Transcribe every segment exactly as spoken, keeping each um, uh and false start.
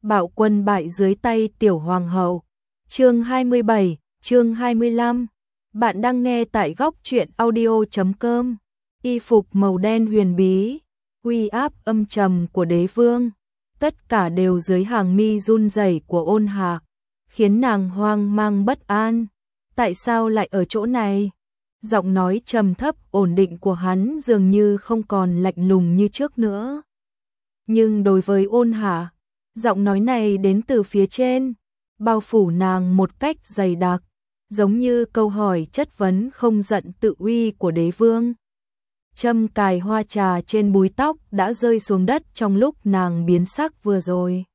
Bạo quân bại dưới tay tiểu hoàng hậu. Chương hai mươi bảy, chương hai mươi lăm. Bạn đang nghe tại góc truyện audio chấm com. Y phục màu đen huyền bí, uy áp âm trầm của đế vương, tất cả đều dưới hàng mi run rẩy của Ôn Hạ, khiến nàng hoang mang bất an. Tại sao lại ở chỗ này? Giọng nói trầm thấp ổn định của hắn dường như không còn lạnh lùng như trước nữa. Nhưng đối với Ôn Hạ, giọng nói này đến từ phía trên, bao phủ nàng một cách dày đặc, giống như câu hỏi chất vấn không giận tự uy của đế vương. Châm cài hoa trà trên búi tóc đã rơi xuống đất trong lúc nàng biến sắc vừa rồi.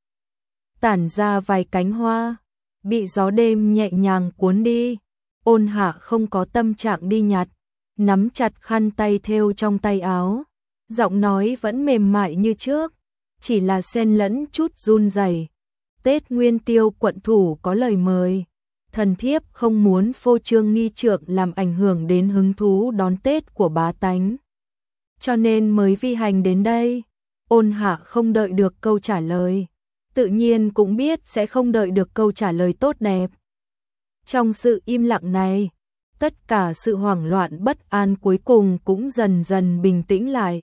Tản ra vài cánh hoa, bị gió đêm nhẹ nhàng cuốn đi. Ôn Hạ không có tâm trạng đi nhặt, nắm chặt khăn tay thêu trong tay áo. Giọng nói vẫn mềm mại như trước, chỉ là xen lẫn chút run rẩy. Tết Nguyên Tiêu quận thủ có lời mời. Thần thiếp không muốn phô trương nghi trượng làm ảnh hưởng đến hứng thú đón Tết của bá tánh, cho nên mới vi hành đến đây. Ôn Hạ không đợi được câu trả lời, tự nhiên cũng biết sẽ không đợi được câu trả lời tốt đẹp. Trong sự im lặng này, tất cả sự hoảng loạn bất an cuối cùng cũng dần dần bình tĩnh lại.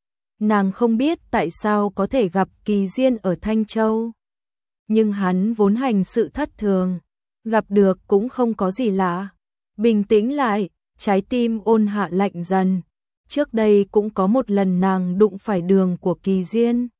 Nàng không biết tại sao có thể gặp Kỳ Diên ở Thanh Châu, nhưng hắn vốn hành sự thất thường, gặp được cũng không có gì lạ. Bình tĩnh lại, trái tim Ôn Hạ lạnh dần. Trước đây cũng có một lần nàng đụng phải đường của Kỳ Diên,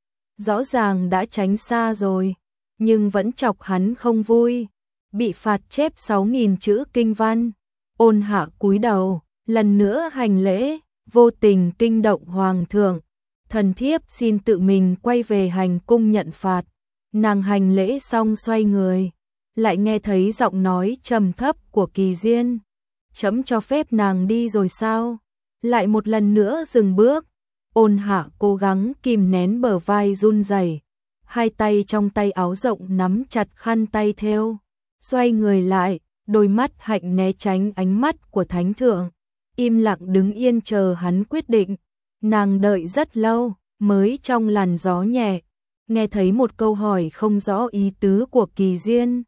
rõ ràng đã tránh xa rồi, nhưng vẫn chọc hắn không vui, bị phạt chép sáu nghìn chữ kinh văn. Ôn Hạ cúi đầu, lần nữa hành lễ, vô tình kinh động hoàng thượng. Thần thiếp xin tự mình quay về hành cung nhận phạt. Nàng hành lễ xong xoay người, lại nghe thấy giọng nói trầm thấp của Kỳ Diên. Chấm cho phép nàng đi rồi sao? Lại một lần nữa dừng bước. Ôn Hạ cố gắng kìm nén bờ vai run rẩy, hai tay trong tay áo rộng nắm chặt khăn tay thêu, xoay người lại, đôi mắt hạnh né tránh ánh mắt của thánh thượng, im lặng đứng yên chờ hắn quyết định. Nàng đợi rất lâu, mới trong làn gió nhẹ, nghe thấy một câu hỏi không rõ ý tứ của Kỳ Diên.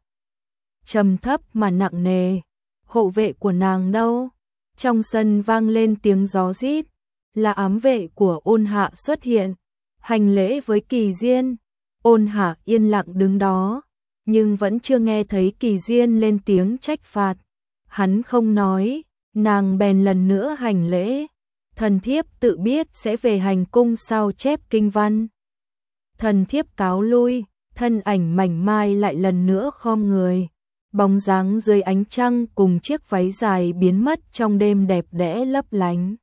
Trầm thấp mà nặng nề, hộ vệ của nàng đâu? Trong sân vang lên tiếng gió rít, là ám vệ của Ôn Hạ xuất hiện, hành lễ với Kỳ Diên. Ôn Hạ yên lặng đứng đó, nhưng vẫn chưa nghe thấy Kỳ Diên lên tiếng trách phạt. Hắn không nói, nàng bèn lần nữa hành lễ. Thần thiếp tự biết sẽ về hành cung sao chép kinh văn. Thần thiếp cáo lui. Thân ảnh mảnh mai lại lần nữa khom người, bóng dáng dưới ánh trăng cùng chiếc váy dài biến mất trong đêm đẹp đẽ lấp lánh.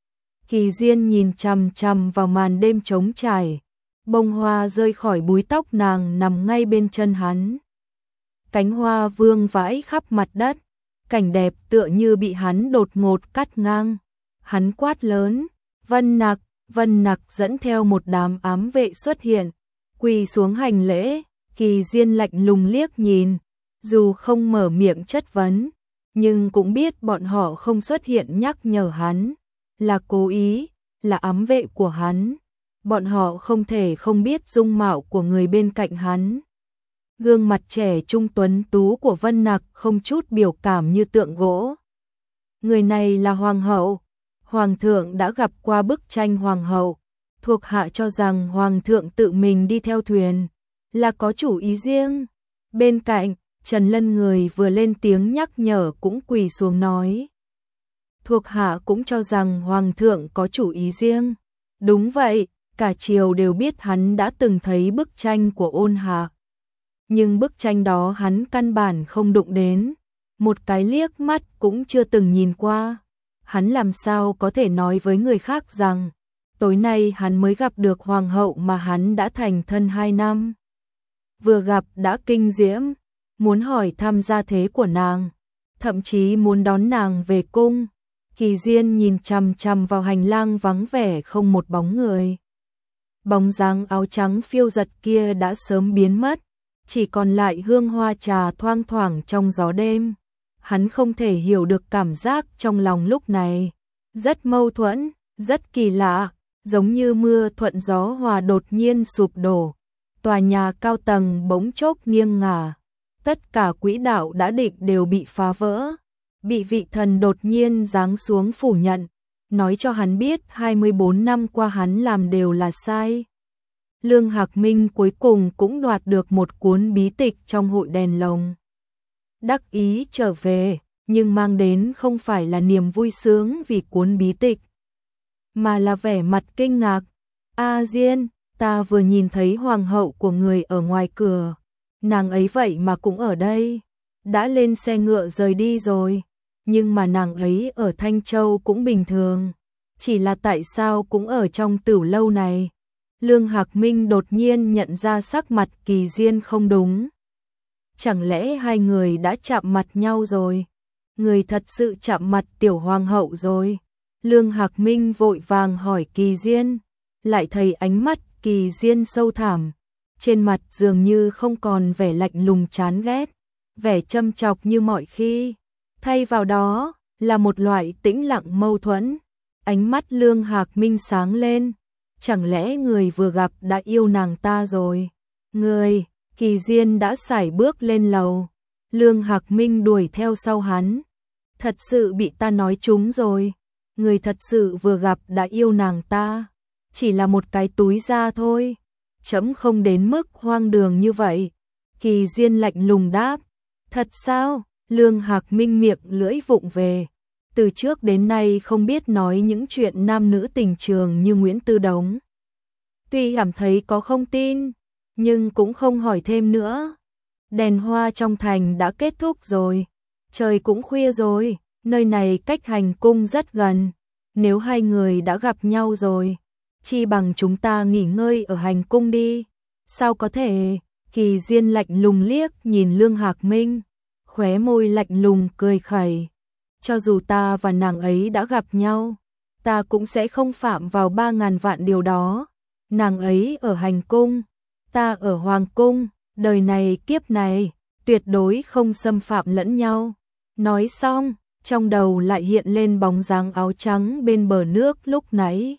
Kỳ Diên nhìn chằm chằm vào màn đêm trống trải, bông hoa rơi khỏi búi tóc nàng nằm ngay bên chân hắn. Cánh hoa vương vãi khắp mặt đất, cảnh đẹp tựa như bị hắn đột ngột cắt ngang. Hắn quát lớn, Vân Nặc. Vân Nặc dẫn theo một đám ám vệ xuất hiện, quỳ xuống hành lễ. Kỳ Diên lạnh lùng liếc nhìn, dù không mở miệng chất vấn, nhưng cũng biết bọn họ không xuất hiện nhắc nhở hắn, là cố ý, là ám vệ của hắn. Bọn họ không thể không biết dung mạo của người bên cạnh hắn. Gương mặt trẻ trung tuấn tú của Vân Nặc không chút biểu cảm như tượng gỗ. Người này là hoàng hậu. Hoàng thượng đã gặp qua bức tranh hoàng hậu, thuộc hạ cho rằng hoàng thượng tự mình đi theo thuyền, là có chủ ý riêng. Bên cạnh, Trần Lân người vừa lên tiếng nhắc nhở cũng quỳ xuống nói. Thuộc hạ cũng cho rằng hoàng thượng có chủ ý riêng. Đúng vậy, cả triều đều biết hắn đã từng thấy bức tranh của Ôn Hạ. Nhưng bức tranh đó hắn căn bản không đụng đến, một cái liếc mắt cũng chưa từng nhìn qua. Hắn làm sao có thể nói với người khác rằng tối nay hắn mới gặp được hoàng hậu mà hắn đã thành thân hai năm. Vừa gặp đã kinh diễm, muốn hỏi thăm gia thế của nàng, thậm chí muốn đón nàng về cung. Kỳ Diên nhìn chằm chằm vào hành lang vắng vẻ không một bóng người. Bóng dáng áo trắng phiêu giật kia đã sớm biến mất, chỉ còn lại hương hoa trà thoang thoảng trong gió đêm. Hắn không thể hiểu được cảm giác trong lòng lúc này, rất mâu thuẫn, rất kỳ lạ, giống như mưa thuận gió hòa đột nhiên sụp đổ, tòa nhà cao tầng bỗng chốc nghiêng ngả, tất cả quỹ đạo đã định đều bị phá vỡ, bị vị thần đột nhiên giáng xuống phủ nhận, nói cho hắn biết hai mươi bốn năm qua hắn làm đều là sai. Lương Hạc Minh cuối cùng cũng đoạt được một cuốn bí tịch trong hội đèn lồng. Đắc ý trở về, nhưng mang đến không phải là niềm vui sướng vì cuốn bí tịch, mà là vẻ mặt kinh ngạc. A Diên, ta vừa nhìn thấy hoàng hậu của người ở ngoài cửa, nàng ấy vậy mà cũng ở đây, đã lên xe ngựa rời đi rồi, nhưng mà nàng ấy ở Thanh Châu cũng bình thường, chỉ là tại sao cũng ở trong tửu lâu này. Lương Hạc Minh đột nhiên nhận ra sắc mặt Kỳ Diên không đúng. Chẳng lẽ hai người đã chạm mặt nhau rồi? Người thật sự chạm mặt tiểu hoàng hậu rồi. Lương Hạc Minh vội vàng hỏi Kỳ Diên, lại thấy ánh mắt Kỳ Diên sâu thẳm, trên mặt dường như không còn vẻ lạnh lùng chán ghét, vẻ châm chọc như mọi khi, thay vào đó là một loại tĩnh lặng mâu thuẫn. Ánh mắt Lương Hạc Minh sáng lên, chẳng lẽ người vừa gặp đã yêu nàng ta rồi? Người, Kỳ Diên đã sải bước lên lầu, Lương Hạc Minh đuổi theo sau hắn. Thật sự bị ta nói trúng rồi, người thật sự vừa gặp đã yêu nàng ta, chỉ là một cái túi da thôi, chấm không đến mức hoang đường như vậy. Kỳ Diên lạnh lùng đáp, thật sao? Lương Hạc Minh miệng lưỡi vụng về, từ trước đến nay không biết nói những chuyện nam nữ tình trường như Nguyễn Tư Đống. Tuy cảm thấy có không tin, nhưng cũng không hỏi thêm nữa. Đèn hoa trong thành đã kết thúc rồi, trời cũng khuya rồi, nơi này cách hành cung rất gần, nếu hai người đã gặp nhau rồi, chi bằng chúng ta nghỉ ngơi ở hành cung đi. Sao có thể? Kỳ Diên lạnh lùng liếc nhìn Lương Hạc Minh, khóe môi lạnh lùng cười khẩy. Cho dù ta và nàng ấy đã gặp nhau, ta cũng sẽ không phạm vào ba ngàn vạn điều đó. Nàng ấy ở hành cung, ta ở hoàng cung, đời này kiếp này, tuyệt đối không xâm phạm lẫn nhau. Nói xong, trong đầu lại hiện lên bóng dáng áo trắng bên bờ nước lúc nãy.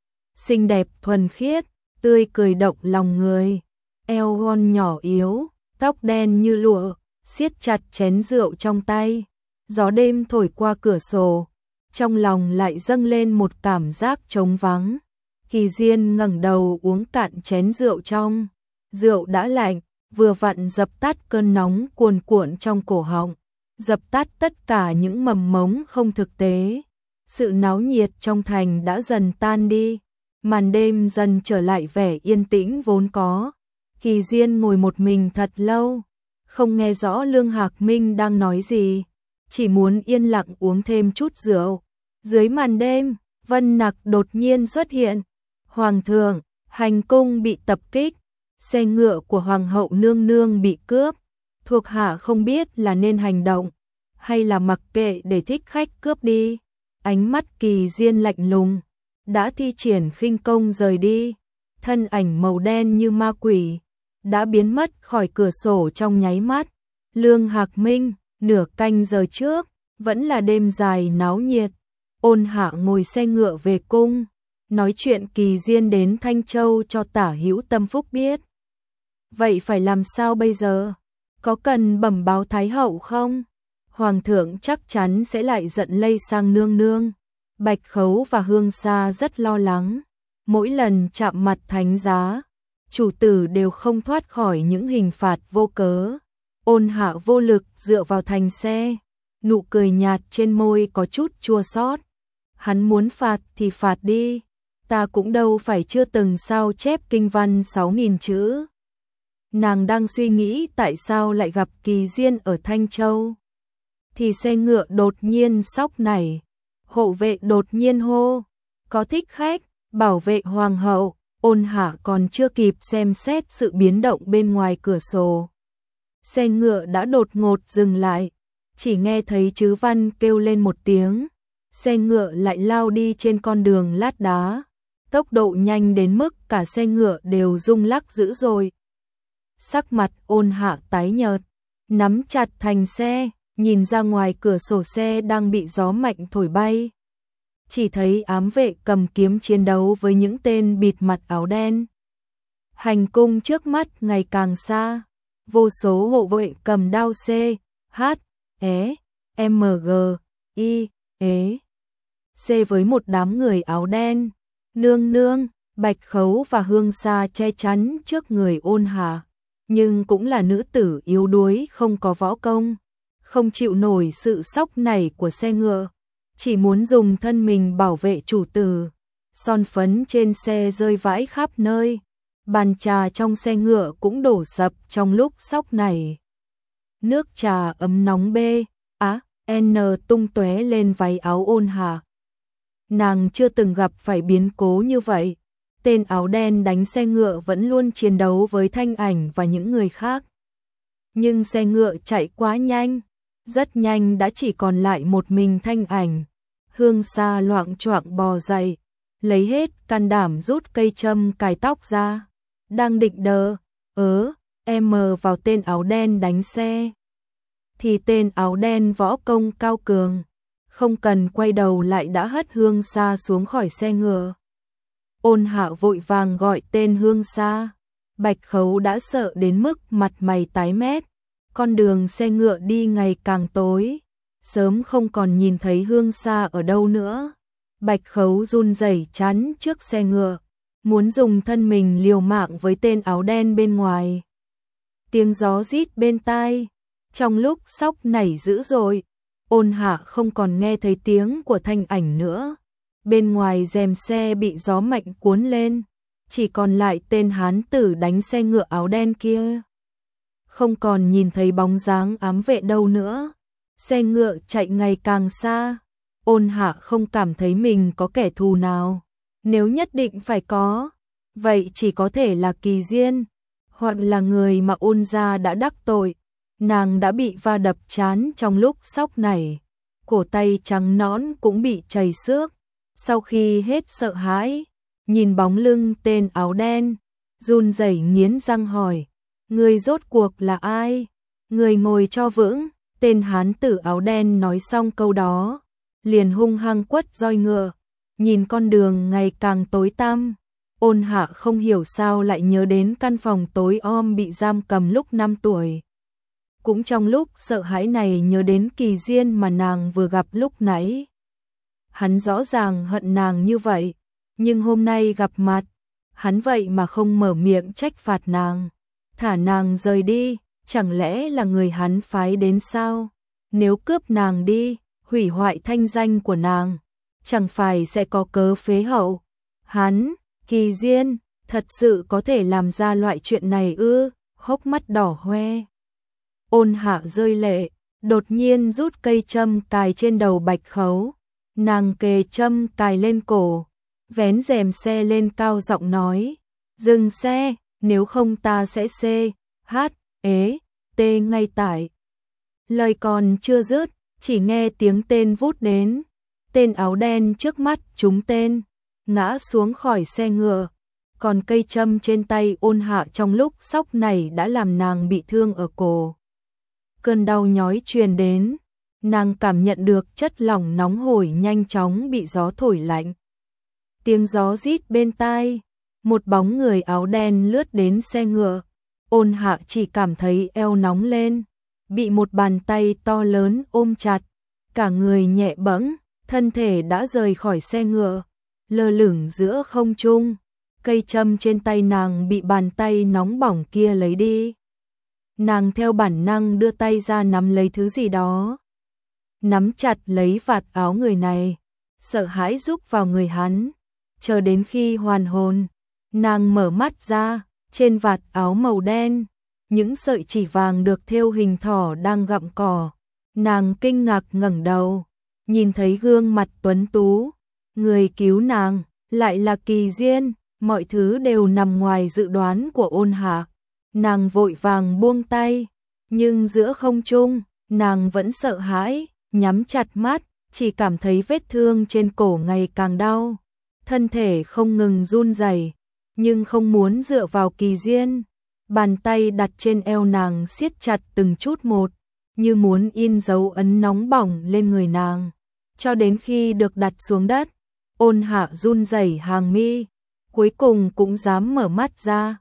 Xinh đẹp thuần khiết, tươi cười động lòng người, eo thon nhỏ yếu, tóc đen như lụa, siết chặt chén rượu trong tay. Gió đêm thổi qua cửa sổ, trong lòng lại dâng lên một cảm giác trống vắng. Kỳ Diên ngẩng đầu uống cạn chén rượu trong. Rượu đã lạnh, vừa vặn dập tắt cơn nóng cuồn cuộn trong cổ họng, dập tắt tất cả những mầm mống không thực tế. Sự náo nhiệt trong thành đã dần tan đi, màn đêm dần trở lại vẻ yên tĩnh vốn có. Kỳ Diên ngồi một mình thật lâu, không nghe rõ Lương Hạc Minh đang nói gì, chỉ muốn yên lặng uống thêm chút rượu. Dưới màn đêm, Vân Nặc đột nhiên xuất hiện. Hoàng thượng, hành cung bị tập kích, xe ngựa của Hoàng hậu nương nương bị cướp. Thuộc hạ không biết là nên hành động, hay là mặc kệ để thích khách cướp đi. Ánh mắt Kỳ Diên lạnh lùng, đã thi triển khinh công rời đi. Thân ảnh màu đen như ma quỷ, đã biến mất khỏi cửa sổ trong nháy mắt. Lương Hạc Minh, nửa canh giờ trước, vẫn là đêm dài náo nhiệt. Ôn Hạ ngồi xe ngựa về cung, nói chuyện Kỳ Diên đến Thanh Châu cho Tả Hữu Tâm Phúc biết. Vậy phải làm sao bây giờ? Có cần bẩm báo Thái hậu không? Hoàng thượng chắc chắn sẽ lại giận lây sang nương nương. Bạch Khấu và Hương Sa rất lo lắng. Mỗi lần chạm mặt thánh giá, chủ tử đều không thoát khỏi những hình phạt vô cớ. Ôn Hạ vô lực dựa vào thành xe, nụ cười nhạt trên môi có chút chua xót. Hắn muốn phạt thì phạt đi, ta cũng đâu phải chưa từng sao chép kinh văn sáu nghìn chữ. Nàng đang suy nghĩ tại sao lại gặp Kỳ Diên ở Thanh Châu. Thì xe ngựa đột nhiên sóc nảy, hộ vệ đột nhiên hô, có thích khách, bảo vệ hoàng hậu. Ôn Hạ còn chưa kịp xem xét sự biến động bên ngoài cửa sổ, xe ngựa đã đột ngột dừng lại, chỉ nghe thấy Trứ Văn kêu lên một tiếng, xe ngựa lại lao đi trên con đường lát đá, tốc độ nhanh đến mức cả xe ngựa đều rung lắc dữ dội. Sắc mặt Ôn Hạ tái nhợt, nắm chặt thành xe, nhìn ra ngoài cửa sổ xe đang bị gió mạnh thổi bay. Chỉ thấy ám vệ cầm kiếm chiến đấu với những tên bịt mặt áo đen. Hành cung trước mắt ngày càng xa, vô số hộ vệ cầm đao C, H, E, M, G, I, E, C với một đám người áo đen. Nương nương, Bạch Khấu và Hương Sa che chắn trước người Ôn Hạ, nhưng cũng là nữ tử yếu đuối không có võ công, không chịu nổi sự sóc nảy của xe ngựa, chỉ muốn dùng thân mình bảo vệ chủ tử. Son phấn trên xe rơi vãi khắp nơi, bàn trà trong xe ngựa cũng đổ sập trong lúc sóc nảy. Nước trà ấm nóng B, á, N tung tóe lên váy áo Ôn Hạ. Nàng chưa từng gặp phải biến cố như vậy. Tên áo đen đánh xe ngựa vẫn luôn chiến đấu với Thanh Ảnh và những người khác. Nhưng xe ngựa chạy quá nhanh, rất nhanh đã chỉ còn lại một mình Thanh Ảnh. Hương Sa loạng choạng bò dậy, lấy hết can đảm rút cây châm cài tóc ra, đang định đờ ớ em vào tên áo đen đánh xe, thì tên áo đen võ công cao cường, không cần quay đầu lại đã hất Hương Sa xuống khỏi xe ngựa. Ôn Hạ vội vàng gọi tên Hương Sa. Bạch Khấu đã sợ đến mức mặt mày tái mét. Con đường xe ngựa đi ngày càng tối, sớm không còn nhìn thấy Hương Sa ở đâu nữa. Bạch Khấu run rẩy chắn trước xe ngựa, muốn dùng thân mình liều mạng với tên áo đen bên ngoài. Tiếng gió rít bên tai, trong lúc sóc nảy dữ dội, Ôn Hạ không còn nghe thấy tiếng của Thanh Ảnh nữa. Bên ngoài rèm xe bị gió mạnh cuốn lên, chỉ còn lại tên hán tử đánh xe ngựa áo đen kia. Không còn nhìn thấy bóng dáng ám vệ đâu nữa. Xe ngựa chạy ngày càng xa. Ôn Hạ không cảm thấy mình có kẻ thù nào. Nếu nhất định phải có, vậy chỉ có thể là Kỳ Diên, hoặc là người mà Ôn gia đã đắc tội. Nàng đã bị va đập trán trong lúc sóc nảy, cổ tay trắng nõn cũng bị chảy xước. Sau khi hết sợ hãi, nhìn bóng lưng tên áo đen, run rẩy nghiến răng hỏi, người rốt cuộc là ai? Người ngồi cho vững. Tên hán tử áo đen nói xong câu đó, liền hung hăng quất roi ngựa, nhìn con đường ngày càng tối tăm. Ôn Hạ không hiểu sao lại nhớ đến căn phòng tối om bị giam cầm lúc năm tuổi. Cũng trong lúc sợ hãi này nhớ đến Kỳ Diên mà nàng vừa gặp lúc nãy. Hắn rõ ràng hận nàng như vậy, nhưng hôm nay gặp mặt, hắn vậy mà không mở miệng trách phạt nàng, thả nàng rời đi, chẳng lẽ là người hắn phái đến sao? Nếu cướp nàng đi, hủy hoại thanh danh của nàng, chẳng phải sẽ có cớ phế hậu? Hắn, Kỳ Diên, thật sự có thể làm ra loại chuyện này ư? Hốc mắt đỏ hoe. Ôn Hạ rơi lệ, đột nhiên rút cây châm cài trên đầu Bạch Khấu. Nàng kề châm cài lên cổ, vén rèm xe lên cao giọng nói, dừng xe, nếu không ta sẽ C, H, ế, T ngay tại. Lời còn chưa dứt, chỉ nghe tiếng tên vút đến. Tên áo đen trước mắt trúng tên, ngã xuống khỏi xe ngựa. Còn cây châm trên tay Ôn Hạ trong lúc sóc này đã làm nàng bị thương ở cổ. Cơn đau nhói truyền đến, nàng cảm nhận được chất lỏng nóng hổi nhanh chóng bị gió thổi lạnh. Tiếng gió rít bên tai, một bóng người áo đen lướt đến xe ngựa. Ôn Hạ chỉ cảm thấy eo nóng lên, bị một bàn tay to lớn ôm chặt, cả người nhẹ bẫng, thân thể đã rời khỏi xe ngựa, lơ lửng giữa không trung. Cây châm trên tay nàng bị bàn tay nóng bỏng kia lấy đi. Nàng theo bản năng đưa tay ra nắm lấy thứ gì đó, nắm chặt lấy vạt áo người này, sợ hãi rúc vào người hắn. Chờ đến khi hoàn hồn, nàng mở mắt ra, trên vạt áo màu đen, những sợi chỉ vàng được thêu hình thỏ đang gặm cỏ. Nàng kinh ngạc ngẩng đầu, nhìn thấy gương mặt tuấn tú, người cứu nàng lại là Kỳ Diên. Mọi thứ đều nằm ngoài dự đoán của Ôn Hạ. Nàng vội vàng buông tay, nhưng giữa không trung, nàng vẫn sợ hãi, nhắm chặt mắt, chỉ cảm thấy vết thương trên cổ ngày càng đau. Thân thể không ngừng run rẩy, nhưng không muốn dựa vào Kỳ Diên. Bàn tay đặt trên eo nàng siết chặt từng chút một, như muốn in dấu ấn nóng bỏng lên người nàng. Cho đến khi được đặt xuống đất, Ôn Hạ run rẩy hàng mi, cuối cùng cũng dám mở mắt ra.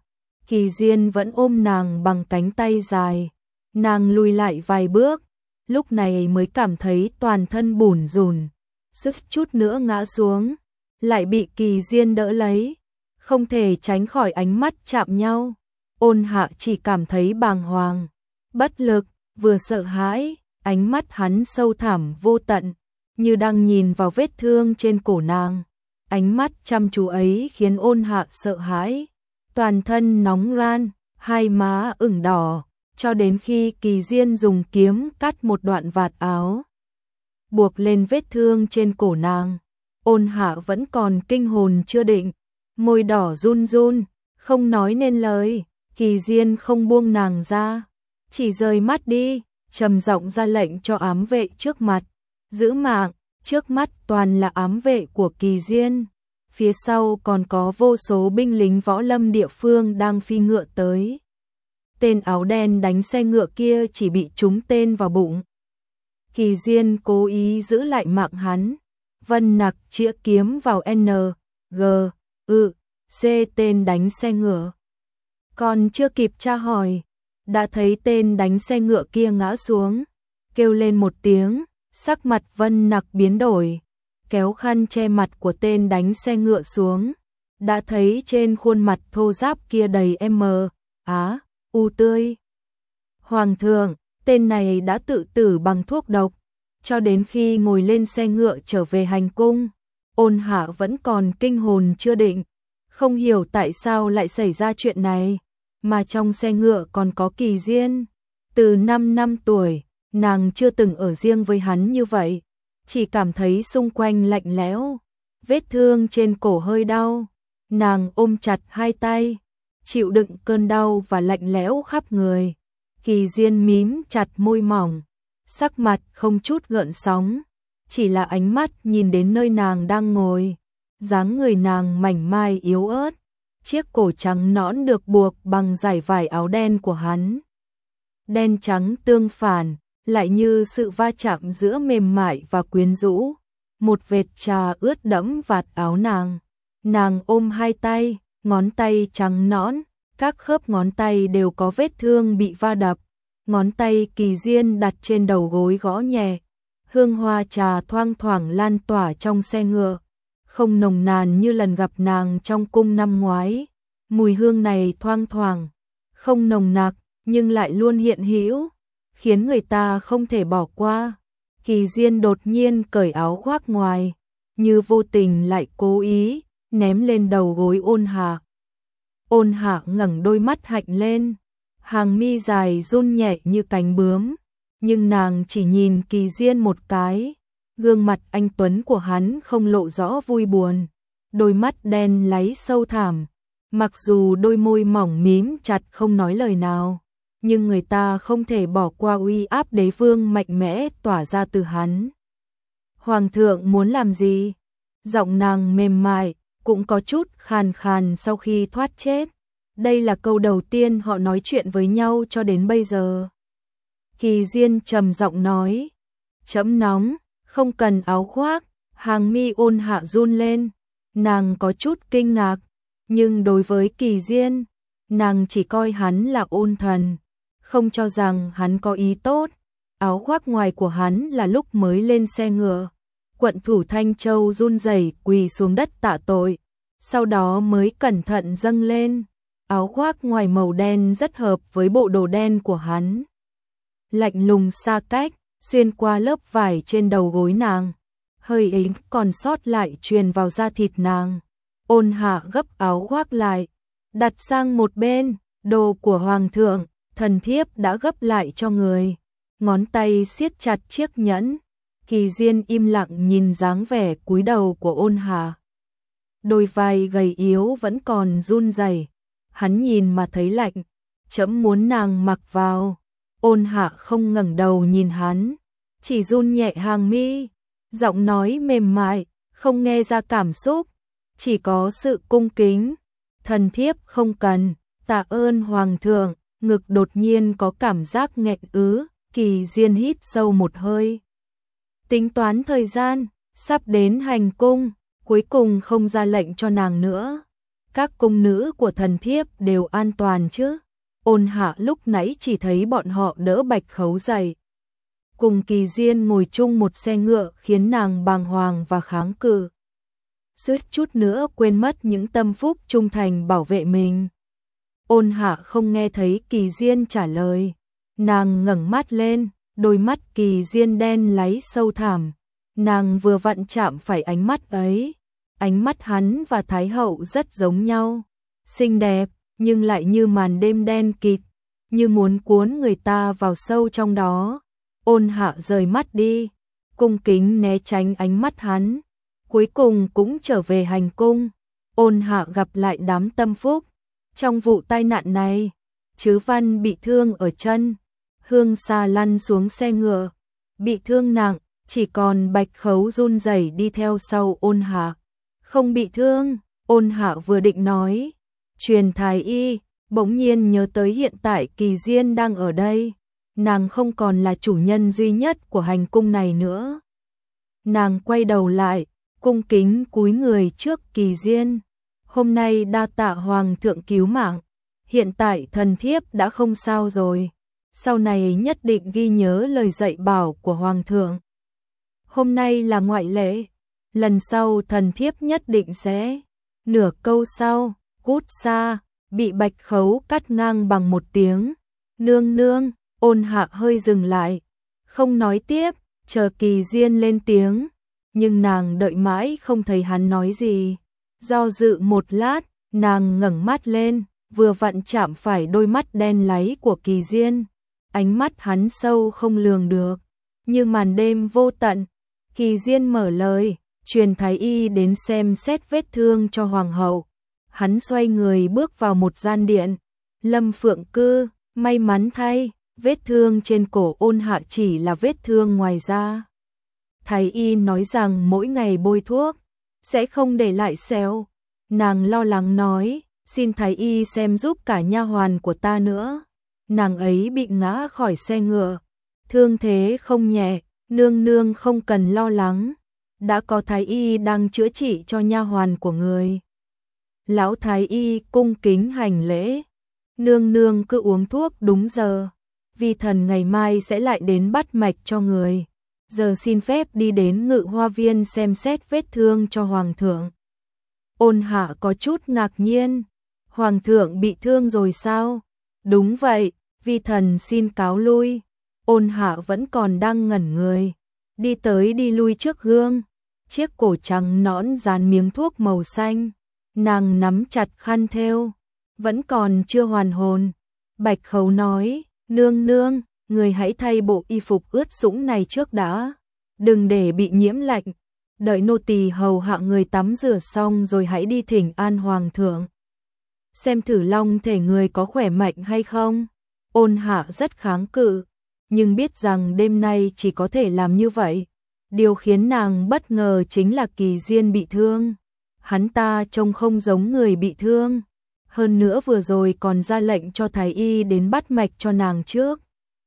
Kỳ Diên vẫn ôm nàng bằng cánh tay dài, nàng lùi lại vài bước, lúc này mới cảm thấy toàn thân bủn rủn, suýt chút nữa ngã xuống, lại bị Kỳ Diên đỡ lấy, không thể tránh khỏi ánh mắt chạm nhau. Ôn Hạ chỉ cảm thấy bàng hoàng, bất lực, vừa sợ hãi, ánh mắt hắn sâu thẳm vô tận, như đang nhìn vào vết thương trên cổ nàng. Ánh mắt chăm chú ấy khiến Ôn Hạ sợ hãi, toàn thân nóng ran, hai má ửng đỏ, cho đến khi Kỳ Diên dùng kiếm cắt một đoạn vạt áo, buộc lên vết thương trên cổ nàng. Ôn Hạ vẫn còn kinh hồn chưa định, môi đỏ run run, không nói nên lời. Kỳ Diên không buông nàng ra, chỉ rời mắt đi, trầm giọng ra lệnh cho ám vệ trước mặt, giữ mạng. Trước mắt toàn là ám vệ của Kỳ Diên, phía sau còn có vô số binh lính võ lâm địa phương đang phi ngựa tới. Tên áo đen đánh xe ngựa kia chỉ bị trúng tên vào bụng. Kỳ Diên cố ý giữ lại mạng hắn, Vân Nặc chĩa kiếm vào N, G, ư, C tên đánh xe ngựa. Còn chưa kịp tra hỏi, đã thấy tên đánh xe ngựa kia ngã xuống, kêu lên một tiếng, sắc mặt Vân Nặc biến đổi, kéo khăn che mặt của tên đánh xe ngựa xuống, đã thấy trên khuôn mặt thô ráp kia đầy M, Á, U tươi. Hoàng thượng, tên này đã tự tử bằng thuốc độc, cho đến khi ngồi lên xe ngựa trở về hành cung, Ôn Hạ vẫn còn kinh hồn chưa định, không hiểu tại sao lại xảy ra chuyện này, mà trong xe ngựa còn có Kỳ Diên. Từ năm năm tuổi, nàng chưa từng ở riêng với hắn như vậy, chỉ cảm thấy xung quanh lạnh lẽo, vết thương trên cổ hơi đau, nàng ôm chặt hai tay, chịu đựng cơn đau và lạnh lẽo khắp người. Kỳ Diên mím chặt môi mỏng, sắc mặt không chút gợn sóng, chỉ là ánh mắt nhìn đến nơi nàng đang ngồi, dáng người nàng mảnh mai yếu ớt, chiếc cổ trắng nõn được buộc bằng dải vải áo đen của hắn. Đen trắng tương phản, lại như sự va chạm giữa mềm mại và quyến rũ. Một vệt trà ướt đẫm vạt áo nàng. Nàng ôm hai tay, ngón tay trắng nõn, các khớp ngón tay đều có vết thương bị va đập. Ngón tay Kỳ Diên đặt trên đầu gối gõ nhẹ. Hương hoa trà thoang thoảng lan tỏa trong xe ngựa, không nồng nàn như lần gặp nàng trong cung năm ngoái. Mùi hương này thoang thoảng, không nồng nặc, nhưng lại luôn hiện hữu, khiến người ta không thể bỏ qua. Kỳ Diên đột nhiên cởi áo khoác ngoài, như vô tình lại cố ý, ném lên đầu gối Ôn Hạ. Ôn Hạ ngẩng đôi mắt hạnh lên, hàng mi dài run nhẹ như cánh bướm, nhưng nàng chỉ nhìn Kỳ Diên một cái, gương mặt anh tuấn của hắn không lộ rõ vui buồn, đôi mắt đen láy sâu thẳm, mặc dù đôi môi mỏng mím chặt không nói lời nào, nhưng người ta không thể bỏ qua uy áp đế vương mạnh mẽ tỏa ra từ hắn. Hoàng thượng muốn làm gì? Giọng nàng mềm mại, cũng có chút khàn khàn sau khi thoát chết. Đây là câu đầu tiên họ nói chuyện với nhau cho đến bây giờ. Kỳ Diên trầm giọng nói, chấm nóng, không cần áo khoác. Hàng mi Ôn Hạ run lên, nàng có chút kinh ngạc, nhưng đối với Kỳ Diên, nàng chỉ coi hắn là ôn thần, không cho rằng hắn có ý tốt. Áo khoác ngoài của hắn là lúc mới lên xe ngựa, quận thủ Thanh Châu run rẩy quỳ xuống đất tạ tội, sau đó mới cẩn thận dâng lên. Áo khoác ngoài màu đen rất hợp với bộ đồ đen của hắn, lạnh lùng xa cách, xuyên qua lớp vải trên đầu gối nàng, hơi ấy còn sót lại truyền vào da thịt nàng. Ôn Hạ gấp áo khoác lại, đặt sang một bên. Đồ của hoàng thượng, thần thiếp đã gấp lại cho người. Ngón tay siết chặt chiếc nhẫn. Kỳ Diên im lặng nhìn dáng vẻ cúi đầu của Ôn Hạ, đôi vai gầy yếu vẫn còn run rẩy. Hắn nhìn mà thấy lạnh, chấm muốn nàng mặc vào. Ôn Hạ không ngẩng đầu nhìn hắn, chỉ run nhẹ hàng mi, giọng nói mềm mại, không nghe ra cảm xúc, chỉ có sự cung kính. Thần thiếp không cần, tạ ơn hoàng thượng. Ngực đột nhiên có cảm giác nghẹn ứ, Kỳ Diên hít sâu một hơi. Tính toán thời gian, sắp đến hành cung, cuối cùng không ra lệnh cho nàng nữa. các cung nữ của thần thiếp đều an toàn chứ? Ôn Hạ lúc nãy chỉ thấy bọn họ đỡ Bạch Khấu dậy. Cùng Kỳ Diên ngồi chung một xe ngựa khiến nàng bàng hoàng và kháng cự. Suýt chút nữa quên mất những tâm phúc trung thành bảo vệ mình. Ôn Hạ không nghe thấy Kỳ Diên trả lời. Nàng ngẩng mắt lên, đôi mắt Kỳ Diên đen láy sâu thẳm. Nàng vừa vặn chạm phải ánh mắt ấy. Ánh mắt hắn và Thái hậu rất giống nhau. Xinh đẹp, nhưng lại như màn đêm đen kịt, như muốn cuốn người ta vào sâu trong đó. Ôn Hạ rời mắt đi, cung kính né tránh ánh mắt hắn. Cuối cùng cũng trở về hành cung. Ôn Hạ gặp lại đám tâm phúc. Trong vụ tai nạn này, Trứ Văn bị thương ở chân, Hương Sa lăn xuống xe ngựa, bị thương nặng, chỉ còn Bạch Khấu run rẩy đi theo sau Ôn Hạ. Không bị thương, Ôn Hạ vừa định nói, truyền thái y, bỗng nhiên nhớ tới hiện tại Kỳ Diên đang ở đây. Nàng không còn là chủ nhân duy nhất của hành cung này nữa. Nàng quay đầu lại, cung kính cúi người trước Kỳ Diên. Hôm nay đa tạ Hoàng thượng cứu mạng. Hiện tại thần thiếp đã không sao rồi. Sau này nhất định ghi nhớ lời dạy bảo của Hoàng thượng. Hôm nay là ngoại lệ. Lần sau thần thiếp nhất định sẽ. Nửa câu sau, cút xa, bị Bạch Khấu cắt ngang bằng một tiếng. Nương nương. Ôn Hạ hơi dừng lại, không nói tiếp, chờ Kỳ Diên lên tiếng, nhưng nàng đợi mãi không thấy hắn nói gì. Do dự một lát, nàng ngẩng mắt lên, vừa vặn chạm phải đôi mắt đen láy của Kỳ Diên. Ánh mắt hắn sâu không lường được, như màn đêm vô tận. Kỳ Diên mở lời, truyền thái y đến xem xét vết thương cho hoàng hậu. Hắn xoay người bước vào một gian điện. Lâm Phượng Cư, may mắn thay, vết thương trên cổ Ôn Hạ chỉ là vết thương ngoài da. Thái y nói rằng mỗi ngày bôi thuốc sẽ không để lại sẹo. Nàng lo lắng nói, xin thái y xem giúp cả nha hoàn của ta nữa. Nàng ấy bị ngã khỏi xe ngựa, thương thế không nhẹ, nương nương không cần lo lắng, đã có thái y đang chữa trị cho nha hoàn của người. Lão thái y cung kính hành lễ, nương nương cứ uống thuốc đúng giờ. Vi thần ngày mai sẽ lại đến bắt mạch cho người. Giờ xin phép đi đến Ngự Hoa Viên xem xét vết thương cho Hoàng thượng. Ôn Hạ có chút ngạc nhiên. Hoàng thượng bị thương rồi sao? Đúng vậy, vi thần xin cáo lui. Ôn Hạ vẫn còn đang ngẩn người. Đi tới đi lui trước gương. Chiếc cổ trắng nõn dán miếng thuốc màu xanh. Nàng nắm chặt khăn thêu, vẫn còn chưa hoàn hồn. Bạch Khấu nói, nương nương, người hãy thay bộ y phục ướt sũng này trước đã, đừng để bị nhiễm lạnh. Đợi nô tỳ hầu hạ người tắm rửa xong rồi hãy đi thỉnh an Hoàng thượng. Xem thử long thể người có khỏe mạnh hay không. Ôn Hạ rất kháng cự, nhưng biết rằng đêm nay chỉ có thể làm như vậy. Điều khiến nàng bất ngờ chính là Kỳ Diên bị thương. Hắn ta trông không giống người bị thương. Hơn nữa vừa rồi còn ra lệnh cho thái y đến bắt mạch cho nàng trước.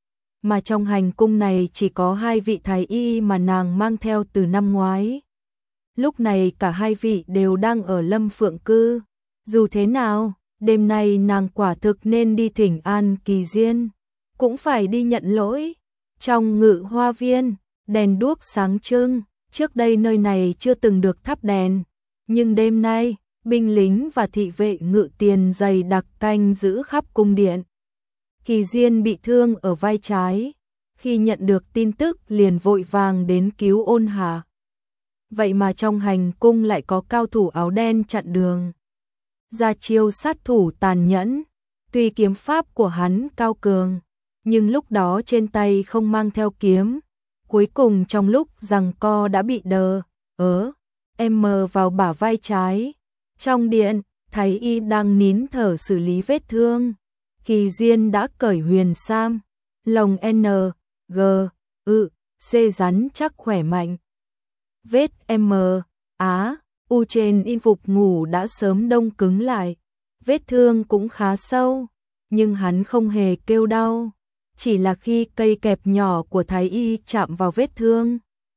Mà trong hành cung này chỉ có hai vị thái y mà nàng mang theo từ năm ngoái. Lúc này cả hai vị đều đang ở Lâm Phượng Cư. Dù thế nào, đêm nay nàng quả thực nên đi thỉnh an Kỳ Diên, cũng phải đi nhận lỗi. Trong Ngự Hoa Viên, đèn đuốc sáng trưng, trước đây nơi này chưa từng được thắp đèn, nhưng đêm nay, binh lính và thị vệ ngự tiền dày đặc canh giữ khắp cung điện. Kỳ Diên bị thương ở vai trái, khi nhận được tin tức liền vội vàng đến cứu Ôn Hạ. Vậy mà trong hành cung lại có cao thủ áo đen chặn đường. Ra chiêu sát thủ tàn nhẫn, tuy kiếm pháp của hắn cao cường, nhưng lúc đó trên tay không mang theo kiếm. Cuối cùng trong lúc giằng co đã bị đờ, ớ, em mờ vào bả vai trái. Trong điện, thái y đang nín thở xử lý vết thương. Kỳ Diên đã cởi huyền sam, lồng N, G, ự, C rắn chắc khỏe mạnh. Vết M, Á, U trên y phục ngủ đã sớm đông cứng lại. Vết thương cũng khá sâu, nhưng hắn không hề kêu đau. Chỉ là khi cây kẹp nhỏ của thái y chạm vào vết thương,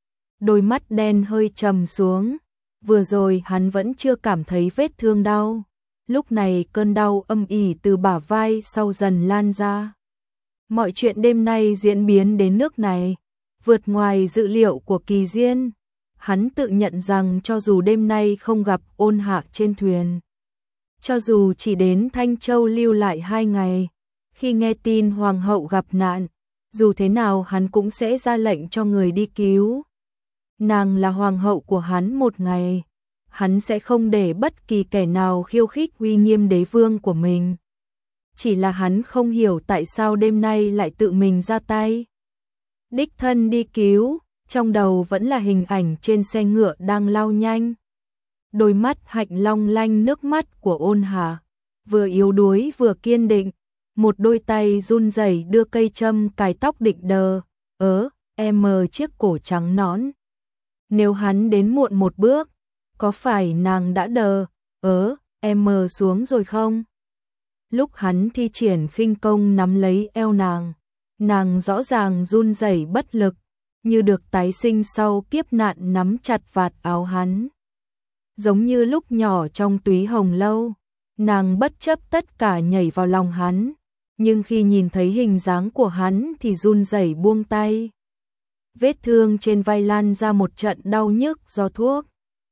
đôi mắt đen hơi trầm xuống. Vừa rồi hắn vẫn chưa cảm thấy vết thương đau. Lúc này cơn đau âm ỉ từ bả vai sau dần lan ra. Mọi chuyện đêm nay diễn biến đến nước này, vượt ngoài dự liệu của Kỳ Diên. Hắn tự nhận rằng cho dù đêm nay không gặp Ôn Hạ trên thuyền, cho dù chỉ đến Thanh Châu lưu lại hai ngày, khi nghe tin hoàng hậu gặp nạn, dù thế nào hắn cũng sẽ ra lệnh cho người đi cứu. Nàng là hoàng hậu của hắn một ngày, hắn sẽ không để bất kỳ kẻ nào khiêu khích uy nghiêm đế vương của mình. Chỉ là hắn không hiểu tại sao đêm nay lại tự mình ra tay. Đích thân đi cứu, trong đầu vẫn là hình ảnh trên xe ngựa đang lao nhanh. Đôi mắt hạnh long lanh nước mắt của Ôn Hà, vừa yếu đuối vừa kiên định, một đôi tay run rẩy đưa cây châm cài tóc định đờ, ớ, em mờ chiếc cổ trắng nõn. Nếu hắn đến muộn một bước, có phải nàng đã đờ, ớ, em mờ xuống rồi không? Lúc hắn thi triển khinh công nắm lấy eo nàng, nàng rõ ràng run rẩy bất lực, như được tái sinh sau kiếp nạn nắm chặt vạt áo hắn. Giống như lúc nhỏ trong túy hồng lâu, nàng bất chấp tất cả nhảy vào lòng hắn, nhưng khi nhìn thấy hình dáng của hắn thì run rẩy buông tay. Vết thương trên vai lan ra một trận đau nhức do thuốc.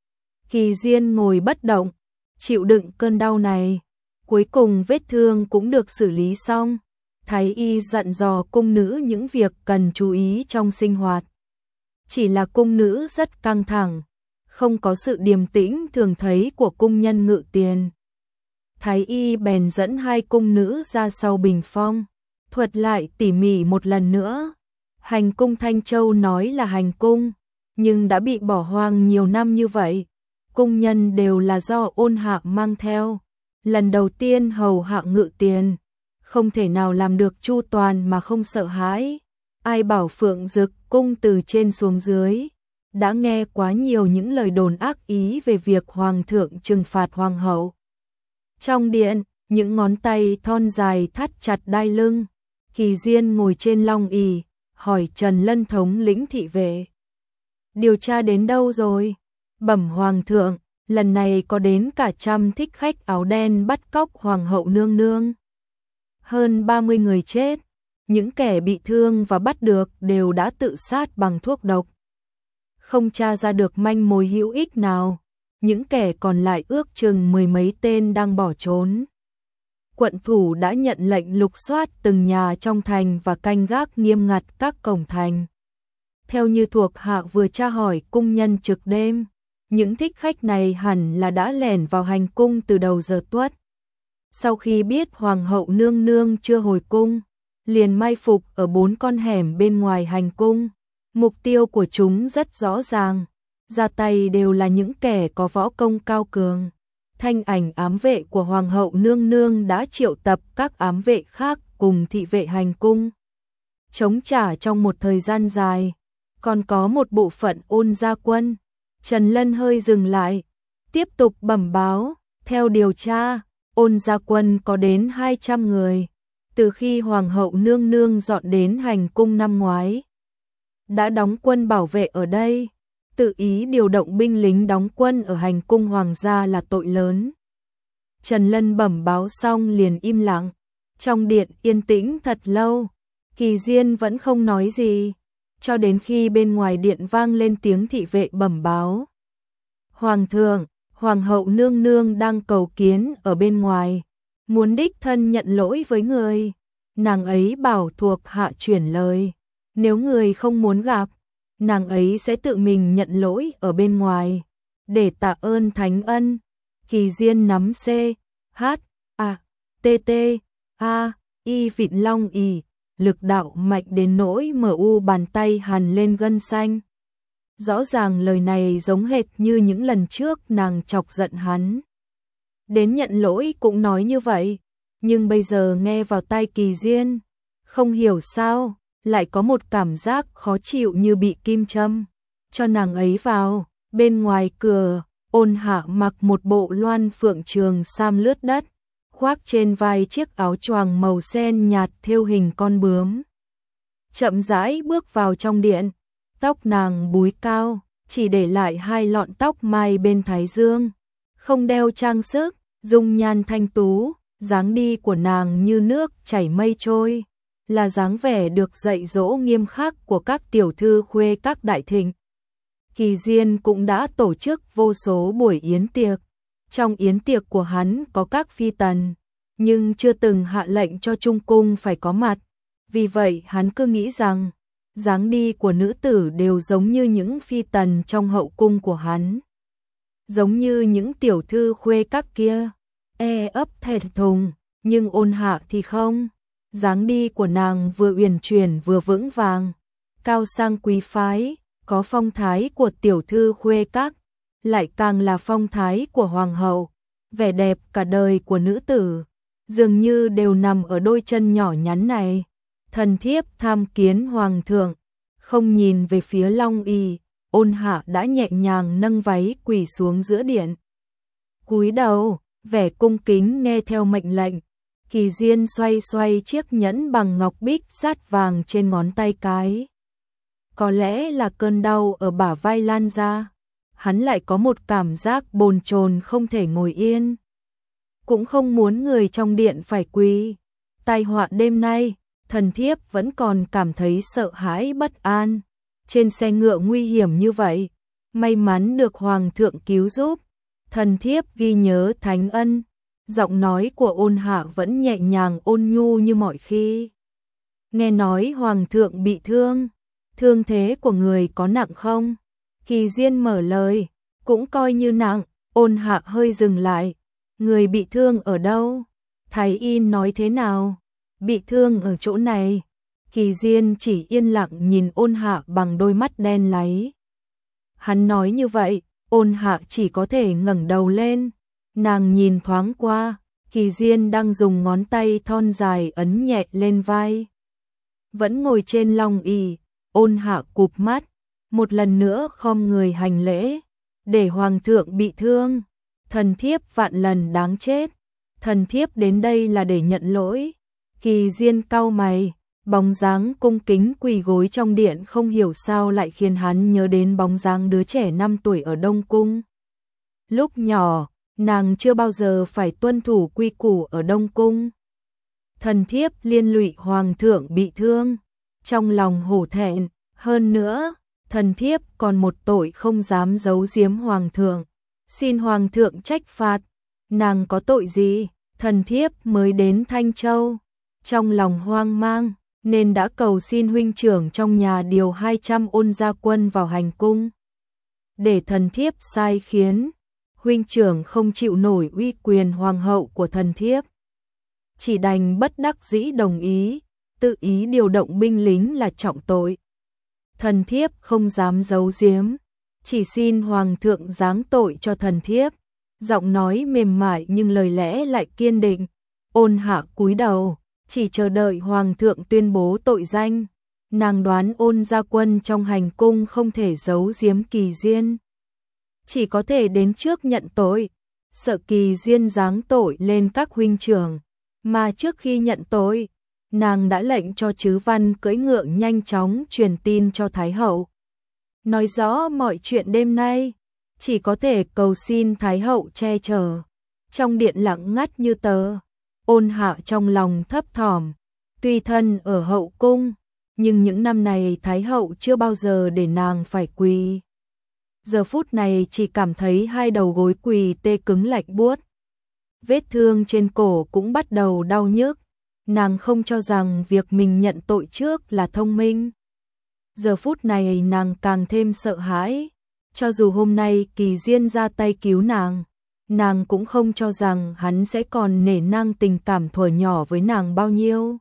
Kỳ Diên ngồi bất động, chịu đựng cơn đau này. Cuối cùng vết thương cũng được xử lý xong. Thái y dặn dò cung nữ những việc cần chú ý trong sinh hoạt. Chỉ là cung nữ rất căng thẳng, không có sự điềm tĩnh thường thấy của cung nhân Ngự Tiền. Thái y bèn dẫn hai cung nữ ra sau bình phong, thuật lại tỉ mỉ một lần nữa. Hành cung Thanh Châu nói là hành cung, nhưng đã bị bỏ hoang nhiều năm như vậy. Cung nhân đều là do Ôn Hạ mang theo. Lần đầu tiên hầu hạ Ngự Tiền, không thể nào làm được chu toàn mà không sợ hãi. Ai bảo Phượng Dực cung từ trên xuống dưới, đã nghe quá nhiều những lời đồn ác ý về việc hoàng thượng trừng phạt hoàng hậu. Trong điện, những ngón tay thon dài thắt chặt đai lưng, Kỳ Diên ngồi trên long ỷ, hỏi Trần Lân thống lĩnh thị vệ. Điều tra đến đâu rồi? Bẩm hoàng thượng, lần này có đến cả trăm thích khách áo đen bắt cóc hoàng hậu nương nương. Hơn ba mươi người chết, những kẻ bị thương và bắt được đều đã tự sát bằng thuốc độc. Không tra ra được manh mối hữu ích nào, những kẻ còn lại ước chừng mười mấy tên đang bỏ trốn. Quận thủ đã nhận lệnh lục soát từng nhà trong thành và canh gác nghiêm ngặt các cổng thành. Theo như thuộc hạ vừa tra hỏi cung nhân trực đêm, những thích khách này hẳn là đã lẻn vào hành cung từ đầu giờ tuất. Sau khi biết hoàng hậu nương nương chưa hồi cung, liền mai phục ở bốn con hẻm bên ngoài hành cung. Mục tiêu của chúng rất rõ ràng, ra tay đều là những kẻ có võ công cao cường. Thanh ảnh ám vệ của hoàng hậu nương nương đã triệu tập các ám vệ khác cùng thị vệ hành cung, chống trả trong một thời gian dài. Còn có một bộ phận Ôn gia quân. Trần Lân hơi dừng lại, tiếp tục bẩm báo. Theo điều tra, Ôn gia quân có đến hai trăm người. Từ khi hoàng hậu nương nương dọn đến hành cung năm ngoái, đã đóng quân bảo vệ ở đây. Tự ý điều động binh lính đóng quân ở hành cung hoàng gia là tội lớn. Trần Lân bẩm báo xong liền im lặng. Trong điện yên tĩnh thật lâu, Kỳ Diên vẫn không nói gì, cho đến khi bên ngoài điện vang lên tiếng thị vệ bẩm báo. Hoàng thượng, hoàng hậu nương nương đang cầu kiến ở bên ngoài, muốn đích thân nhận lỗi với người. Nàng ấy bảo thuộc hạ chuyển lời, nếu người không muốn gặp, nàng ấy sẽ tự mình nhận lỗi ở bên ngoài, để tạ ơn thánh ân. Kỳ Diên nắm C, H, A, T, T, A, Y vịn long ỉ, lực đạo mạnh đến nỗi mở u bàn tay hằn lên gân xanh. Rõ ràng lời này giống hệt như những lần trước nàng chọc giận hắn. Đến nhận lỗi cũng nói như vậy, nhưng bây giờ nghe vào tai Kỳ Diên, không hiểu sao, lại có một cảm giác khó chịu như bị kim châm. Cho nàng ấy vào. Bên ngoài cửa, Ôn Hạ mặc một bộ loan phượng trường sam lướt đất, khoác trên vai chiếc áo choàng màu sen nhạt thêu hình con bướm. Chậm rãi bước vào trong điện, tóc nàng búi cao, chỉ để lại hai lọn tóc mai bên thái dương, không đeo trang sức, dung nhan thanh tú, dáng đi của nàng như nước chảy mây trôi, là dáng vẻ được dạy dỗ nghiêm khắc của các tiểu thư khuê các đại thịnh. Kỳ Diên cũng đã tổ chức vô số buổi yến tiệc, trong yến tiệc của hắn có các phi tần, nhưng chưa từng hạ lệnh cho trung cung phải có mặt, vì vậy hắn cứ nghĩ rằng dáng đi của nữ tử đều giống như những phi tần trong hậu cung của hắn. Giống như những tiểu thư khuê các kia, e ấp thẹn thùng, nhưng Ôn Hạ thì không. Dáng đi của nàng vừa uyển chuyển vừa vững vàng, cao sang quý phái, có phong thái của tiểu thư khuê các, lại càng là phong thái của hoàng hậu. Vẻ đẹp cả đời của nữ tử, dường như đều nằm ở đôi chân nhỏ nhắn này. Thần thiếp tham kiến hoàng thượng, không nhìn về phía Long ỷ, Ôn Hạ đã nhẹ nhàng nâng váy quỳ xuống giữa điện. Cúi đầu, vẻ cung kính nghe theo mệnh lệnh. Kỳ Diên xoay xoay chiếc nhẫn bằng ngọc bích sát vàng trên ngón tay cái. Có lẽ là cơn đau ở bả vai lan ra, hắn lại có một cảm giác bồn chồn không thể ngồi yên. Cũng không muốn người trong điện phải quỳ. Tai họa đêm nay, thần thiếp vẫn còn cảm thấy sợ hãi bất an. Trên xe ngựa nguy hiểm như vậy, may mắn được hoàng thượng cứu giúp. Thần thiếp ghi nhớ thánh ân. Giọng nói của Ôn Hạ vẫn nhẹ nhàng ôn nhu như mọi khi. Nghe nói hoàng thượng bị thương, thương thế của người có nặng không? Kỳ Diên mở lời, cũng coi như nặng. Ôn Hạ hơi dừng lại, người bị thương ở đâu? Thái y nói thế nào? Bị thương ở chỗ này. Kỳ Diên chỉ yên lặng nhìn Ôn Hạ bằng đôi mắt đen láy. Hắn nói như vậy, Ôn Hạ chỉ có thể ngẩng đầu lên. Nàng nhìn thoáng qua, Kỳ Diên đang dùng ngón tay thon dài ấn nhẹ lên vai. Vẫn ngồi trên long ỷ, Ôn Hạ cụp mắt, một lần nữa khom người hành lễ. Để hoàng thượng bị thương, thần thiếp vạn lần đáng chết. Thần thiếp đến đây là để nhận lỗi. Kỳ Diên cau mày, bóng dáng cung kính quỳ gối trong điện không hiểu sao lại khiến hắn nhớ đến bóng dáng đứa trẻ năm tuổi ở Đông Cung. Lúc nhỏ, nàng chưa bao giờ phải tuân thủ quy củ ở Đông Cung. Thần thiếp liên lụy hoàng thượng bị thương, trong lòng hổ thẹn, hơn nữa, thần thiếp còn một tội không dám giấu giếm hoàng thượng, xin hoàng thượng trách phạt. Nàng có tội gì? Thần thiếp mới đến Thanh Châu, trong lòng hoang mang, nên đã cầu xin huynh trưởng trong nhà điều hai trăm ôn gia quân vào hành cung. Để thần thiếp sai khiến, huynh trưởng không chịu nổi uy quyền hoàng hậu của thần thiếp, chỉ đành bất đắc dĩ đồng ý, tự ý điều động binh lính là trọng tội. Thần thiếp không dám giấu giếm, chỉ xin hoàng thượng giáng tội cho thần thiếp. Giọng nói mềm mại nhưng lời lẽ lại kiên định. Ôn Hạ cúi đầu, chỉ chờ đợi hoàng thượng tuyên bố tội danh. Nàng đoán ôn gia quân trong hành cung không thể giấu giếm Kỳ Diên, chỉ có thể đến trước nhận tội, sợ Kỳ Diên giáng tội lên các huynh trưởng. Mà trước khi nhận tội, nàng đã lệnh cho Trứ Văn cưỡi ngựa nhanh chóng truyền tin cho Thái hậu, nói rõ mọi chuyện đêm nay, chỉ có thể cầu xin Thái hậu che chở. Trong điện lặng ngắt như tờ, Ôn Hạ trong lòng thấp thỏm, tuy thân ở hậu cung, nhưng những năm này Thái hậu chưa bao giờ để nàng phải quỳ. Giờ phút này chỉ cảm thấy hai đầu gối quỳ tê cứng lạnh buốt. Vết thương trên cổ cũng bắt đầu đau nhức. Nàng không cho rằng việc mình nhận tội trước là thông minh. Giờ phút này nàng càng thêm sợ hãi. Cho dù hôm nay Kỳ Diên ra tay cứu nàng, nàng cũng không cho rằng hắn sẽ còn nể nang tình cảm thuở nhỏ với nàng bao nhiêu.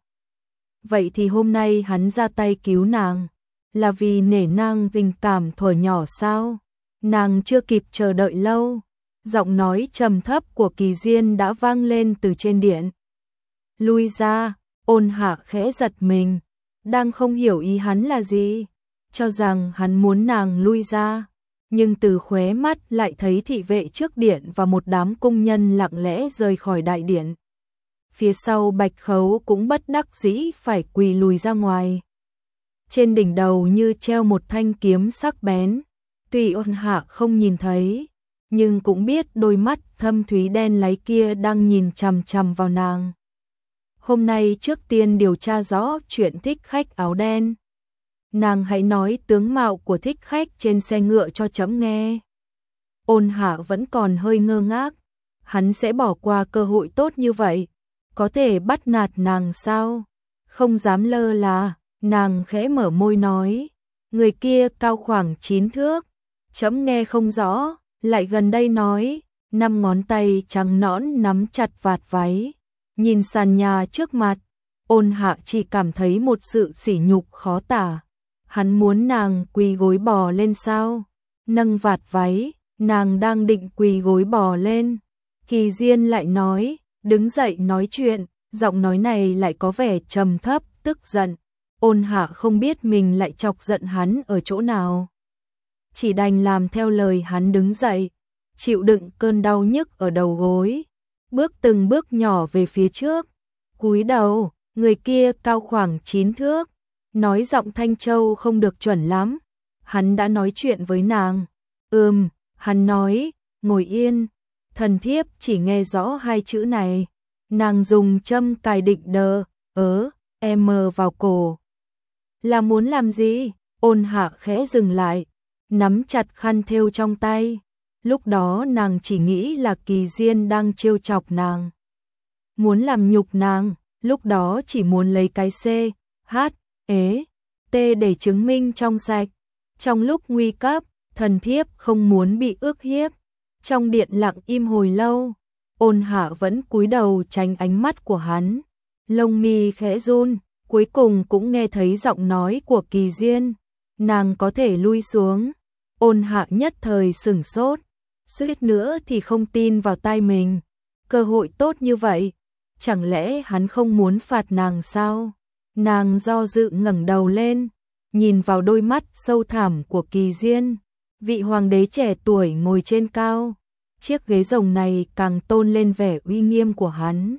Vậy thì hôm nay hắn ra tay cứu nàng, là vì nể nang tình cảm thuở nhỏ sao? Nàng chưa kịp chờ đợi lâu, giọng nói trầm thấp của Kỳ Diên đã vang lên từ trên điện. Lui ra. Ôn Hạ khẽ giật mình, đang không hiểu ý hắn là gì, cho rằng hắn muốn nàng lui ra, nhưng từ khóe mắt lại thấy thị vệ trước điện và một đám cung nhân lặng lẽ rời khỏi đại điện. Phía sau Bạch Khấu cũng bất đắc dĩ phải quỳ lùi ra ngoài. Trên đỉnh đầu như treo một thanh kiếm sắc bén, tuy Ôn Hạ không nhìn thấy, nhưng cũng biết đôi mắt thâm thúy đen láy kia đang nhìn chằm chằm vào nàng. Hôm nay trước tiên điều tra rõ chuyện thích khách áo đen. Nàng hãy nói tướng mạo của thích khách trên xe ngựa cho trẫm nghe. Ôn Hạ vẫn còn hơi ngơ ngác, hắn sẽ bỏ qua cơ hội tốt như vậy, có thể bắt nạt nàng sao? Không dám lơ là, nàng khẽ mở môi nói, người kia cao khoảng chín thước, trẫm nghe không rõ, lại gần đây nói, năm ngón tay trắng nõn nắm chặt vạt váy, nhìn sàn nhà trước mặt, Ôn Hạ chỉ cảm thấy một sự sỉ nhục khó tả. Hắn muốn nàng quỳ gối bò lên sao? Nâng vạt váy, nàng đang định quỳ gối bò lên. Kỳ Diên lại nói, đứng dậy nói chuyện, giọng nói này lại có vẻ trầm thấp, tức giận. Ôn Hạ không biết mình lại chọc giận hắn ở chỗ nào. Chỉ đành làm theo lời hắn đứng dậy, chịu đựng cơn đau nhức ở đầu gối. Bước từng bước nhỏ về phía trước, cúi đầu, người kia cao khoảng chín thước. Nói giọng Thanh Châu không được chuẩn lắm. Hắn đã nói chuyện với nàng. Ừm, hắn nói, ngồi yên. Thần thiếp chỉ nghe rõ hai chữ này. Nàng dùng châm cài định đờ, ớ, em vào cổ. Là muốn làm gì? Ôn Hạ khẽ dừng lại, nắm chặt khăn thêu trong tay. Lúc đó nàng chỉ nghĩ là Kỳ Diên đang trêu chọc nàng. Muốn làm nhục nàng, lúc đó chỉ muốn lấy cái C, H, ế, T để chứng minh trong sạch. Trong lúc nguy cấp, thần thiếp không muốn bị ức hiếp. Trong điện lặng im hồi lâu, Ôn Hạ vẫn cúi đầu tránh ánh mắt của hắn. Lông mi khẽ run, cuối cùng cũng nghe thấy giọng nói của Kỳ Diên. Nàng có thể lui xuống. Ôn Hạ nhất thời sửng sốt, suýt nữa thì không tin vào tai mình. Cơ hội tốt như vậy, chẳng lẽ hắn không muốn phạt nàng sao? Nàng do dự ngẩng đầu lên, nhìn vào đôi mắt sâu thẳm của Kỳ Diên. Vị hoàng đế trẻ tuổi ngồi trên cao, chiếc ghế rồng này càng tôn lên vẻ uy nghiêm của hắn.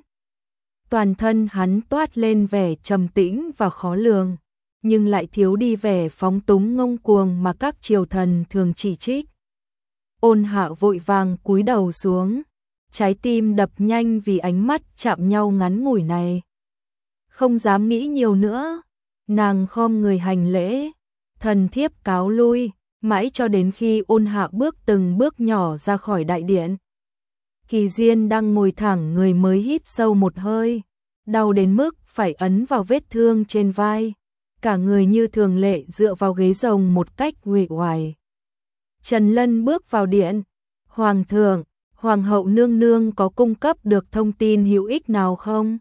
Toàn thân hắn toát lên vẻ trầm tĩnh và khó lường, nhưng lại thiếu đi vẻ phóng túng ngông cuồng mà các triều thần thường chỉ trích. Ôn Hạ vội vàng cúi đầu xuống, trái tim đập nhanh vì ánh mắt chạm nhau ngắn ngủi này. Không dám nghĩ nhiều nữa, nàng khom người hành lễ, thần thiếp cáo lui, mãi cho đến khi Ôn Hạ bước từng bước nhỏ ra khỏi đại điện. Kỳ Diên đang ngồi thẳng người mới hít sâu một hơi, đau đến mức phải ấn vào vết thương trên vai, cả người như thường lệ dựa vào ghế rồng một cách uể oải. Trần Lân bước vào điện, Hoàng thượng, Hoàng hậu nương nương có cung cấp được thông tin hữu ích nào không?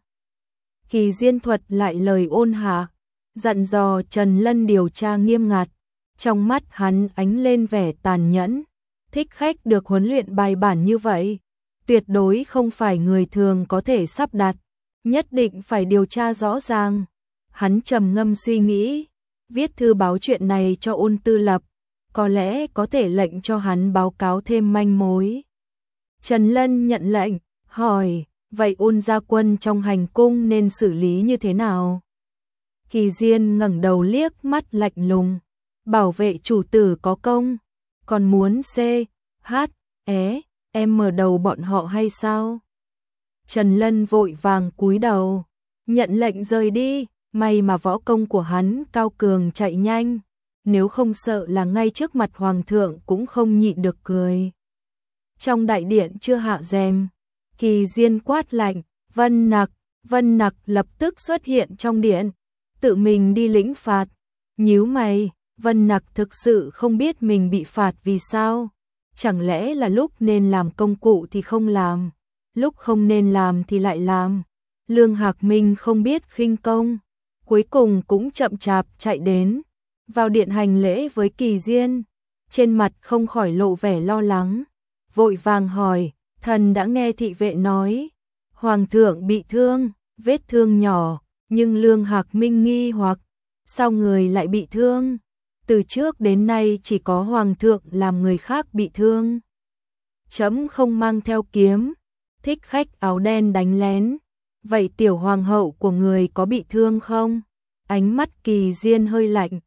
Kỳ Diên thuật lại lời Ôn Hạ, dặn dò Trần Lân điều tra nghiêm ngặt. Trong mắt hắn ánh lên vẻ tàn nhẫn, thích khách được huấn luyện bài bản như vậy, tuyệt đối không phải người thường có thể sắp đặt, nhất định phải điều tra rõ ràng. Hắn trầm ngâm suy nghĩ, viết thư báo chuyện này cho Ôn Tư Lập, có lẽ có thể lệnh cho hắn báo cáo thêm manh mối. Trần Lân nhận lệnh, hỏi, vậy Ôn gia quân trong hành cung nên xử lý như thế nào? Kỳ Diên ngẩng đầu liếc mắt lạnh lùng, bảo vệ chủ tử có công, còn muốn C, H, é, em mở đầu bọn họ hay sao? Trần Lân vội vàng cúi đầu, nhận lệnh rời đi, may mà võ công của hắn cao cường chạy nhanh, nếu không sợ là ngay trước mặt hoàng thượng cũng không nhịn được cười. Trong đại điện chưa hạ rèm, Kỳ Diên quát lạnh, Vân Nặc, Vân Nặc lập tức xuất hiện trong điện, tự mình đi lĩnh phạt. Nhíu mày, Vân Nặc thực sự không biết mình bị phạt vì sao, chẳng lẽ là lúc nên làm công cụ thì không làm, lúc không nên làm thì lại làm. Lương Hạc Minh không biết khinh công, cuối cùng cũng chậm chạp chạy đến, vào điện hành lễ với Kỳ Diên, trên mặt không khỏi lộ vẻ lo lắng, vội vàng hỏi, thần đã nghe thị vệ nói, hoàng thượng bị thương, vết thương nhỏ, nhưng Lương Hạc Minh nghi hoặc, sao người lại bị thương? Từ trước đến nay chỉ có hoàng thượng làm người khác bị thương. Trẫm không mang theo kiếm, thích khách áo đen đánh lén, vậy tiểu hoàng hậu của người có bị thương không? Ánh mắt Kỳ Diên hơi lạnh,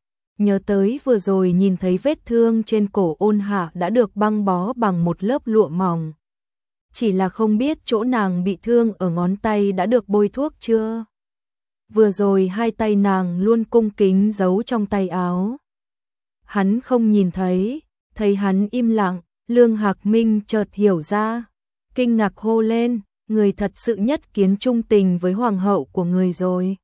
nhớ tới vừa rồi nhìn thấy vết thương trên cổ Ôn Hạ đã được băng bó bằng một lớp lụa mỏng. Chỉ là không biết chỗ nàng bị thương ở ngón tay đã được bôi thuốc chưa. Vừa rồi hai tay nàng luôn cung kính giấu trong tay áo. Hắn không nhìn thấy, thấy hắn im lặng, Lương Hạc Minh chợt hiểu ra, kinh ngạc hô lên, người thật sự nhất kiến trung tình với hoàng hậu của người rồi.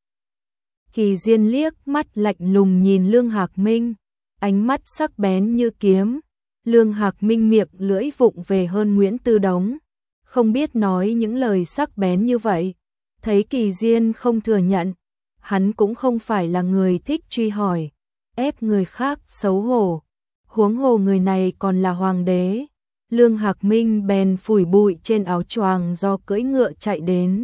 Kỳ Diên liếc mắt lạnh lùng nhìn Lương Hạc Minh, ánh mắt sắc bén như kiếm. Lương Hạc Minh miệng lưỡi vụng về hơn Nguyễn Tư Đống, không biết nói những lời sắc bén như vậy. Thấy Kỳ Diên không thừa nhận, hắn cũng không phải là người thích truy hỏi, ép người khác xấu hổ. Huống hồ người này còn là hoàng đế. Lương Hạc Minh bèn phủi bụi trên áo choàng do cưỡi ngựa chạy đến.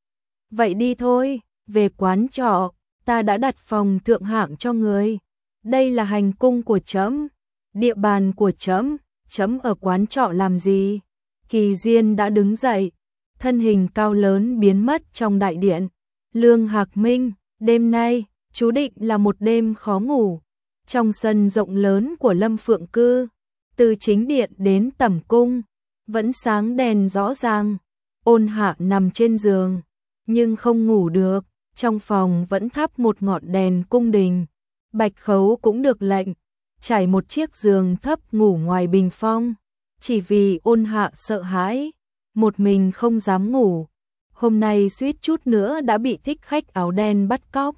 Vậy đi thôi, về quán trọ, ta đã đặt phòng thượng hạng cho người. Đây là hành cung của trẫm, địa bàn của trẫm, trẫm ở quán trọ làm gì? Kỳ Diên đã đứng dậy, thân hình cao lớn biến mất trong đại điện. Lương Hạc Minh, đêm nay, chú định là một đêm khó ngủ. Trong sân rộng lớn của Lâm Phượng Cư, từ chính điện đến tẩm cung, vẫn sáng đèn rõ ràng. Ôn Hạ nằm trên giường, nhưng không ngủ được, trong phòng vẫn thắp một ngọn đèn cung đình. Bạch Khấu cũng được lệnh, trải một chiếc giường thấp ngủ ngoài bình phong, chỉ vì Ôn Hạ sợ hãi, một mình không dám ngủ. Hôm nay suýt chút nữa đã bị thích khách áo đen bắt cóc.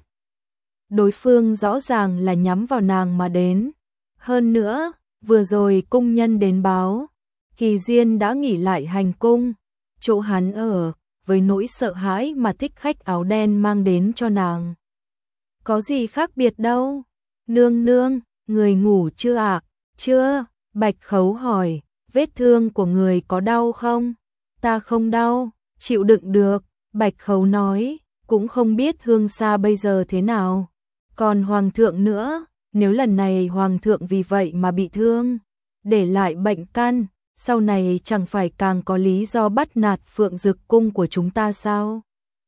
Đối phương rõ ràng là nhắm vào nàng mà đến. Hơn nữa, vừa rồi cung nhân đến báo, Kỳ Diên đã nghỉ lại hành cung, chỗ hắn ở, với nỗi sợ hãi mà thích khách áo đen mang đến cho nàng. Có gì khác biệt đâu. Nương nương, người ngủ chưa ạ? À? Chưa, Bạch Khấu hỏi, vết thương của người có đau không? Ta không đau, chịu đựng được, Bạch Khấu nói, cũng không biết Hương Sa bây giờ thế nào. Còn Hoàng thượng nữa, nếu lần này Hoàng thượng vì vậy mà bị thương, để lại bệnh căn, sau này chẳng phải càng có lý do bắt nạt Phượng Dực cung của chúng ta sao?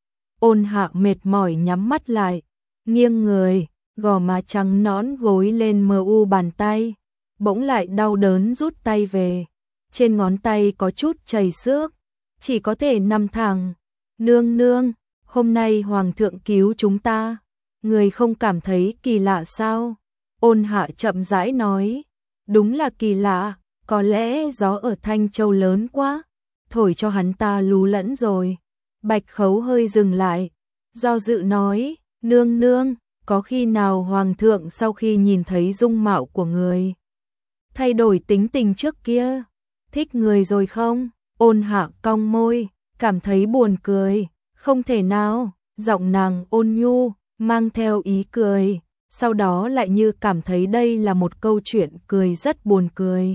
Ôn Hạ mệt mỏi nhắm mắt lại, nghiêng người, gò má trắng nõn gối lên mờ u bàn tay, bỗng lại đau đớn rút tay về. Trên ngón tay có chút chảy xước, chỉ có thể nằm thẳng. Nương nương, hôm nay Hoàng thượng cứu chúng ta, người không cảm thấy kỳ lạ sao? Ôn Hạ chậm rãi nói, đúng là kỳ lạ, có lẽ gió ở Thanh Châu lớn quá, thổi cho hắn ta lú lẫn rồi. Bạch Khấu hơi dừng lại, do dự nói, nương nương, có khi nào Hoàng thượng sau khi nhìn thấy dung mạo của người, thay đổi tính tình trước kia, thích người rồi không? Ôn Hạ cong môi, cảm thấy buồn cười, không thể nào, giọng nàng ôn nhu, mang theo ý cười, sau đó lại như cảm thấy đây là một câu chuyện cười rất buồn cười.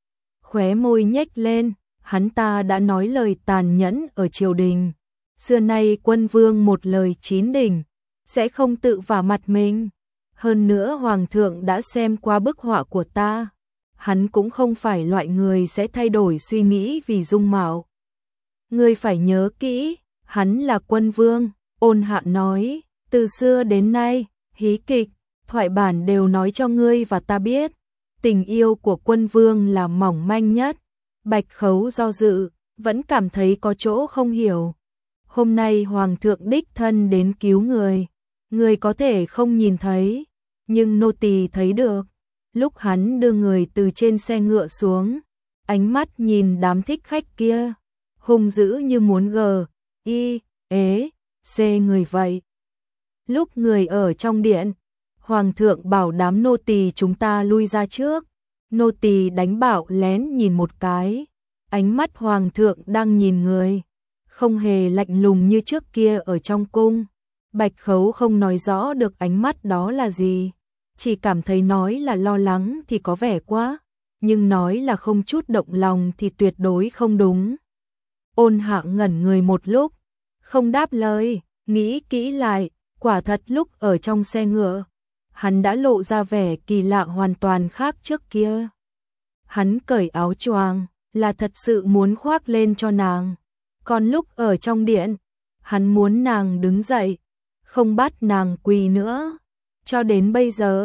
Khóe môi nhếch lên, hắn ta đã nói lời tàn nhẫn ở triều đình. Xưa nay quân vương một lời chín đỉnh, sẽ không tự vả mặt mình. Hơn nữa Hoàng thượng đã xem qua bức họa của ta. Hắn cũng không phải loại người sẽ thay đổi suy nghĩ vì dung mạo. Ngươi phải nhớ kỹ, hắn là quân vương. Ôn Hạ nói, từ xưa đến nay, hí kịch, thoại bản đều nói cho ngươi và ta biết. Tình yêu của quân vương là mỏng manh nhất. Bạch Khấu do dự, vẫn cảm thấy có chỗ không hiểu. Hôm nay Hoàng thượng đích thân đến cứu người, người có thể không nhìn thấy, nhưng nô tỳ thấy được. Lúc hắn đưa người từ trên xe ngựa xuống, ánh mắt nhìn đám thích khách kia, hung dữ như muốn gờ, y, ế, xê người vậy. Lúc người ở trong điện, Hoàng thượng bảo đám nô tỳ chúng ta lui ra trước. Nô tỳ đánh bảo lén nhìn một cái, ánh mắt Hoàng thượng đang nhìn người, không hề lạnh lùng như trước kia ở trong cung. Bạch Khấu không nói rõ được ánh mắt đó là gì, chỉ cảm thấy nói là lo lắng thì có vẻ quá, nhưng nói là không chút động lòng thì tuyệt đối không đúng. Ôn Hạ ngẩn người một lúc, không đáp lời, nghĩ kỹ lại, quả thật lúc ở trong xe ngựa, hắn đã lộ ra vẻ kỳ lạ hoàn toàn khác trước kia. Hắn cởi áo choàng, là thật sự muốn khoác lên cho nàng. Còn lúc ở trong điện, hắn muốn nàng đứng dậy, không bắt nàng quỳ nữa. Cho đến bây giờ,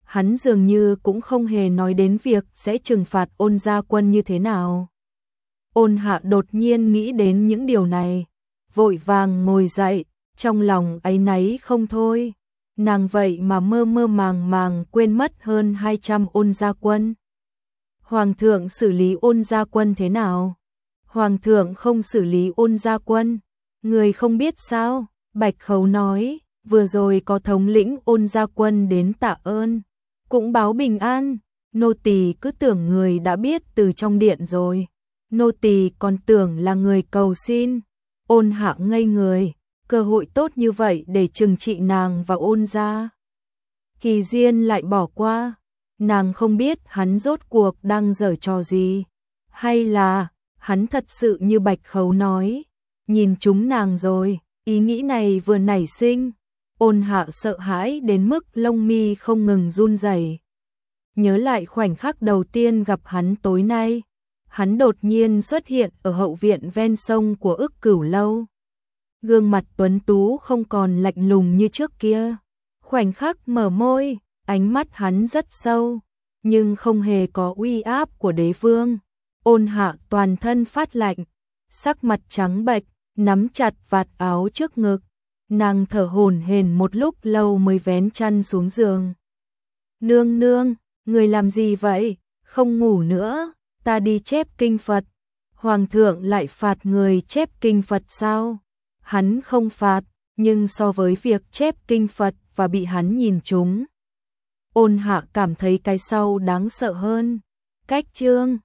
hắn dường như cũng không hề nói đến việc sẽ trừng phạt Ôn Gia Quân như thế nào. Ôn Hạ đột nhiên nghĩ đến những điều này, vội vàng ngồi dậy, trong lòng áy náy không thôi. Nàng vậy mà mơ mơ màng màng quên mất hơn hai trăm Ôn Gia Quân. Hoàng thượng xử lý Ôn Gia Quân thế nào? Hoàng thượng không xử lý Ôn Gia Quân, người không biết sao? Bạch Khấu nói, vừa rồi có thống lĩnh Ôn Gia Quân đến tạ ơn, cũng báo bình an. Nô tỳ cứ tưởng người đã biết từ trong điện rồi, nô tỳ còn tưởng là người cầu xin. Ôn Hạ ngây người, cơ hội tốt như vậy để trừng trị nàng và Ôn gia Kỳ Diên lại bỏ qua. Nàng không biết hắn rốt cuộc đang giở trò gì, hay là hắn thật sự như Bạch Khấu nói, nhìn chúng nàng rồi. Ý nghĩ này vừa nảy sinh, Ôn Hạ sợ hãi đến mức lông mi không ngừng run rẩy. Nhớ lại khoảnh khắc đầu tiên gặp hắn tối nay, hắn đột nhiên xuất hiện ở hậu viện ven sông của Ức Cửu lâu. Gương mặt tuấn tú không còn lạnh lùng như trước kia. Khoảnh khắc mở môi, ánh mắt hắn rất sâu, nhưng không hề có uy áp của đế vương. Ôn Hạ toàn thân phát lạnh, sắc mặt trắng bệch, nắm chặt vạt áo trước ngực. Nàng thở hổn hển một lúc lâu mới vén chăn xuống giường. Nương nương, người làm gì vậy? Không ngủ nữa, ta đi chép kinh Phật. Hoàng thượng lại phạt người chép kinh Phật sao? Hắn không phạt, nhưng so với việc chép kinh Phật và bị hắn nhìn trúng, Ôn Hạ cảm thấy cái sau đáng sợ hơn. Cách chương